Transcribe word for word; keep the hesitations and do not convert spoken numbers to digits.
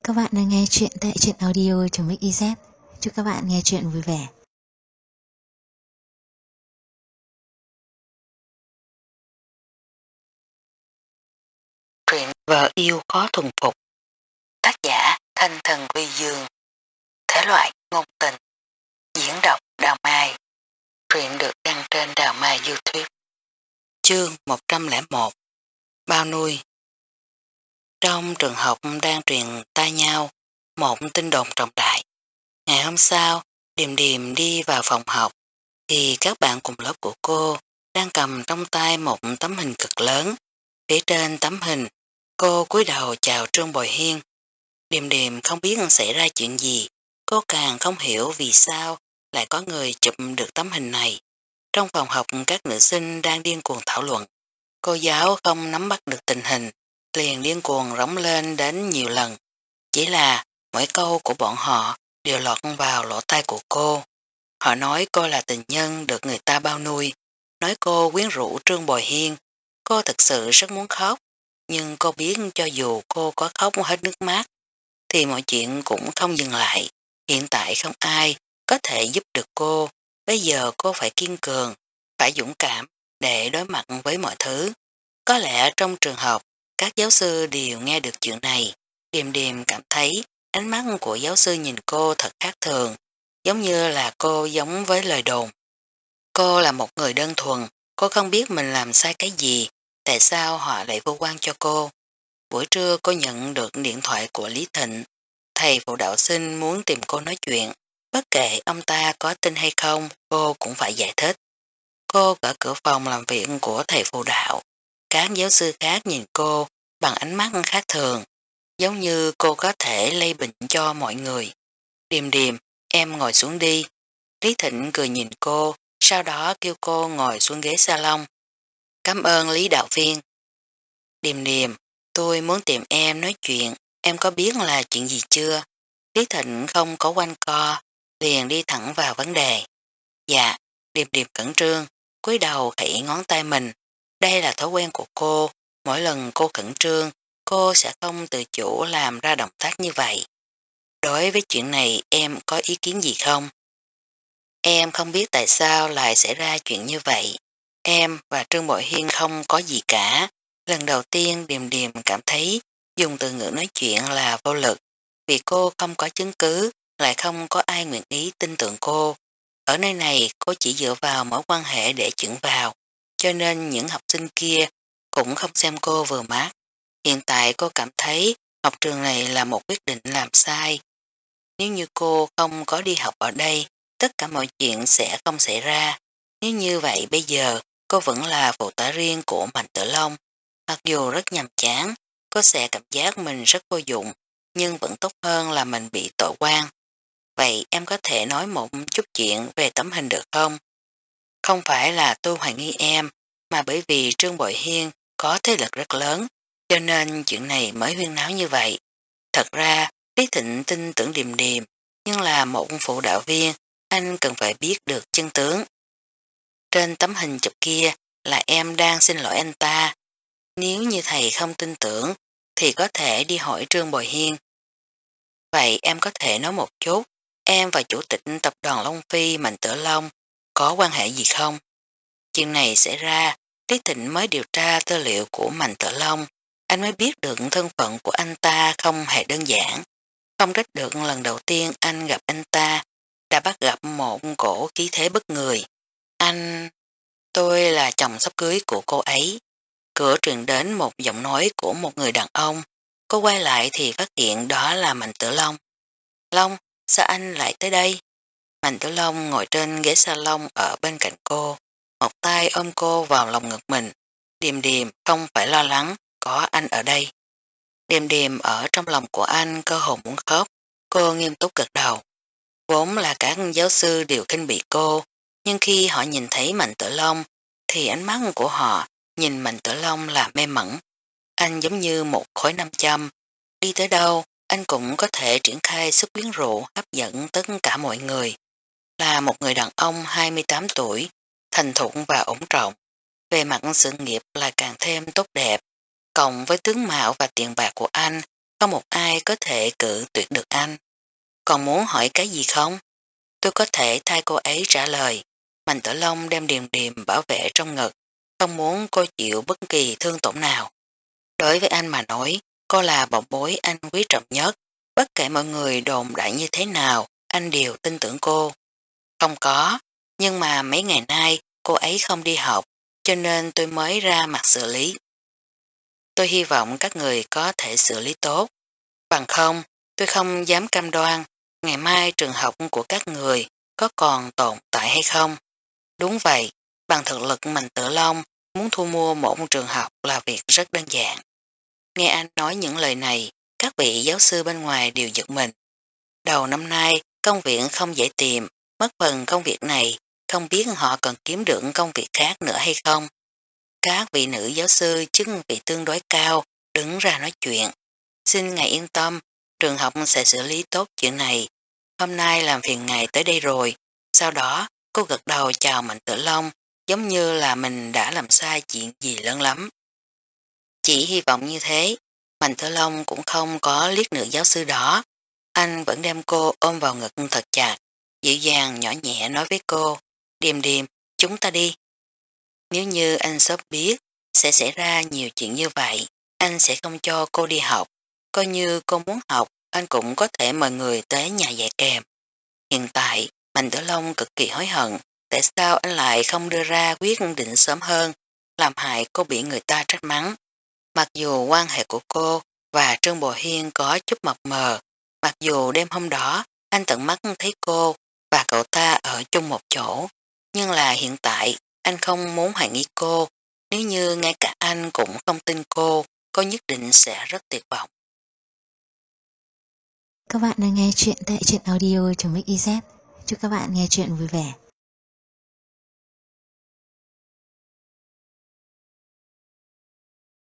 các bạn đang nghe chuyện tại truyện audio.mixyz. Chúc các bạn nghe chuyện vui vẻ. Truyện Vợ Yêu Khó Thuần Phục. Tác giả Thanh Thần Quy Dương. Thể loại ngôn tình. Diễn đọc Đào Mai. Truyện được đăng trên Đào Mai YouTube. Chương một trăm lẻ một. Bao nuôi. Trong trường học đang truyền tai nhau một tin đồn trọng đại. Ngày hôm sau, Điềm Điềm đi vào phòng học thì các bạn cùng lớp của cô đang cầm trong tay một tấm hình cực lớn. Phía trên tấm hình, cô cúi đầu chào Trương Bồi Hiên. Điềm Điềm không biết xảy ra chuyện gì, cô càng không hiểu vì sao lại có người chụp được tấm hình này. Trong phòng học các nữ sinh đang điên cuồng thảo luận. Cô giáo không nắm bắt được tình hình, liền điên cuồng rống lên đến nhiều lần. Chỉ là mỗi câu của bọn họ đều lọt vào lỗ tai của cô. Họ nói cô là tình nhân được người ta bao nuôi, nói cô quyến rũ Trương Bồi Hiên. Cô thật sự rất muốn khóc, nhưng cô biết cho dù cô có khóc hết nước mắt, thì mọi chuyện cũng không dừng lại. Hiện tại không ai có thể giúp được cô, bây giờ cô phải kiên cường, phải dũng cảm để đối mặt với mọi thứ. Có lẽ trong trường học, các giáo sư đều nghe được chuyện này. Điềm Điềm cảm thấy ánh mắt của giáo sư nhìn cô thật khác thường, giống như là cô giống với lời đồn. Cô là một người đơn thuần, cô không biết mình làm sai cái gì, tại sao họ lại vô quan cho cô. Buổi trưa cô nhận được điện thoại của Lý Thịnh. Thầy phụ đạo sinh muốn tìm cô nói chuyện. Bất kể ông ta có tin hay không, cô cũng phải giải thích. Cô gõ cửa phòng làm việc của thầy phụ đạo. Các giáo sư khác nhìn cô bằng ánh mắt khác thường, giống như cô có thể lây bệnh cho mọi người. Điềm Điềm, em ngồi xuống đi. Lý Thịnh cười nhìn cô, sau đó kêu cô ngồi xuống ghế salon. Cảm ơn Lý đạo viên. Điềm Điềm, tôi muốn tìm em nói chuyện, em có biết là chuyện gì chưa? Lý Thịnh không có quanh co, liền đi thẳng vào vấn đề. Dạ, Điềm Điềm cẩn trương, cúi đầu khẽ ngón tay mình. Đây là thói quen của cô, mỗi lần cô khẩn trương, cô sẽ không tự chủ làm ra động tác như vậy. Đối với chuyện này em có ý kiến gì không? Em không biết tại sao lại xảy ra chuyện như vậy. Em và Trương Bội Hiên không có gì cả. Lần đầu tiên Điềm Điềm cảm thấy dùng từ ngữ nói chuyện là vô lực, vì cô không có chứng cứ, lại không có ai nguyện ý tin tưởng cô. Ở nơi này cô chỉ dựa vào mối quan hệ để chuyển vào, cho nên những học sinh kia cũng không xem cô vừa mắt. Hiện tại cô cảm thấy học trường này là một quyết định làm sai. Nếu như cô không có đi học ở đây, tất cả mọi chuyện sẽ không xảy ra. Nếu như vậy bây giờ cô vẫn là phụ tá riêng của Mạnh Tử Long. Mặc dù rất nhàm chán, cô sẽ cảm giác mình rất vô dụng, nhưng vẫn tốt hơn là mình bị tội oan. Vậy em có thể nói một chút chuyện về tấm hình được không? Không phải là tôi hoài nghi em, mà bởi vì Trương Bội Hiên có thế lực rất lớn, cho nên chuyện này mới huyên náo như vậy. Thật ra, Lý Thịnh tin tưởng Điềm Điềm, nhưng là một phụ đạo viên, anh cần phải biết được chân tướng. Trên tấm hình chụp kia là em đang xin lỗi anh ta. Nếu như thầy không tin tưởng, thì có thể đi hỏi Trương Bồi Hiên. Vậy em có thể nói một chút, em và chủ tịch tập đoàn Long Phi Mạnh Tử Long có quan hệ gì không? Chuyện này xảy ra, Lý Thịnh mới điều tra tư liệu của Mạnh Tử Long, anh mới biết được thân phận của anh ta không hề đơn giản. Không trách được lần đầu tiên anh gặp anh ta, đã bắt gặp một cổ khí thế bất người. Anh... tôi là chồng sắp cưới của cô ấy. Cửa truyền đến một giọng nói của một người đàn ông. Cô quay lại thì phát hiện đó là Mạnh Tử Long. Long, sao anh lại tới đây? Mạnh Tử Long ngồi trên ghế salon ở bên cạnh cô, một tay ôm cô vào lòng ngực mình. Điềm Điềm không phải lo lắng, có anh ở đây. Điềm Điềm ở trong lòng của anh cơ hồ muốn khóc, cô nghiêm túc gật đầu. Vốn là các giáo sư đều khinh bỉ cô, nhưng khi họ nhìn thấy Mạnh Tử Long, thì ánh mắt của họ nhìn Mạnh Tử Long là mê mẩn. Anh giống như một khối nam châm, đi tới đâu anh cũng có thể triển khai sức quyến rũ hấp dẫn tất cả mọi người. Là một người đàn ông hai mươi tám tuổi, thành thục và ổn trọng, về mặt sự nghiệp là càng thêm tốt đẹp, cộng với tướng mạo và tiền bạc của anh Không một ai có thể cự tuyệt được anh. Còn muốn hỏi cái gì không? Tôi có thể thay cô ấy trả lời. Mạnh Tử Long đem Điềm Điềm bảo vệ trong ngực, không muốn cô chịu bất kỳ thương tổn nào. Đối với anh mà nói, cô là bảo bối anh quý trọng nhất. Bất kể mọi người đồn đại như thế nào, anh đều tin tưởng cô. Không có, nhưng mà mấy ngày nay cô ấy không đi học, cho nên tôi mới ra mặt xử lý. Tôi hy vọng các người có thể xử lý tốt. Bằng không, tôi không dám cam đoan ngày mai trường học của các người có còn tồn tại hay không. Đúng vậy, bằng thực lực Mạnh Tử Long muốn thu mua một trường học là việc rất đơn giản. Nghe anh nói những lời này, các vị giáo sư bên ngoài đều giật mình. Đầu năm nay, công việc không dễ tìm, mất phần công việc này, không biết họ còn kiếm được công việc khác nữa hay không. Các vị nữ giáo sư chức vị tương đối cao, đứng ra nói chuyện. Xin ngài yên tâm, trường học sẽ xử lý tốt chuyện này. Hôm nay làm phiền ngài tới đây rồi. Sau đó, cô gật đầu chào Mạnh Tử Long, giống như là mình đã làm sai chuyện gì lớn lắm. Chỉ hy vọng như thế, Mạnh Tử Long cũng không có liếc nữ giáo sư đó. Anh vẫn đem cô ôm vào ngực thật chặt, dịu dàng nhỏ nhẹ nói với cô, Điềm Điềm, chúng ta đi. Nếu như anh sớm biết sẽ xảy ra nhiều chuyện như vậy, anh sẽ không cho cô đi học. Coi như cô muốn học, anh cũng có thể mời người tới nhà dạy kèm. Hiện tại, Mạnh Tử Long cực kỳ hối hận, tại sao anh lại không đưa ra quyết định sớm hơn, làm hại cô bị người ta trách mắng. Mặc dù quan hệ của cô và Trương Bồ Hiên có chút mập mờ, mặc dù đêm hôm đó anh tận mắt thấy cô và cậu ta ở chung một chỗ, nhưng là hiện tại anh không muốn hoài nghi cô, nếu như ngay cả anh cũng không tin cô, cô nhất định sẽ rất tuyệt vọng. Các bạn đang nghe chuyện tại truyện audio.mixyz. Chúc các bạn nghe chuyện vui vẻ.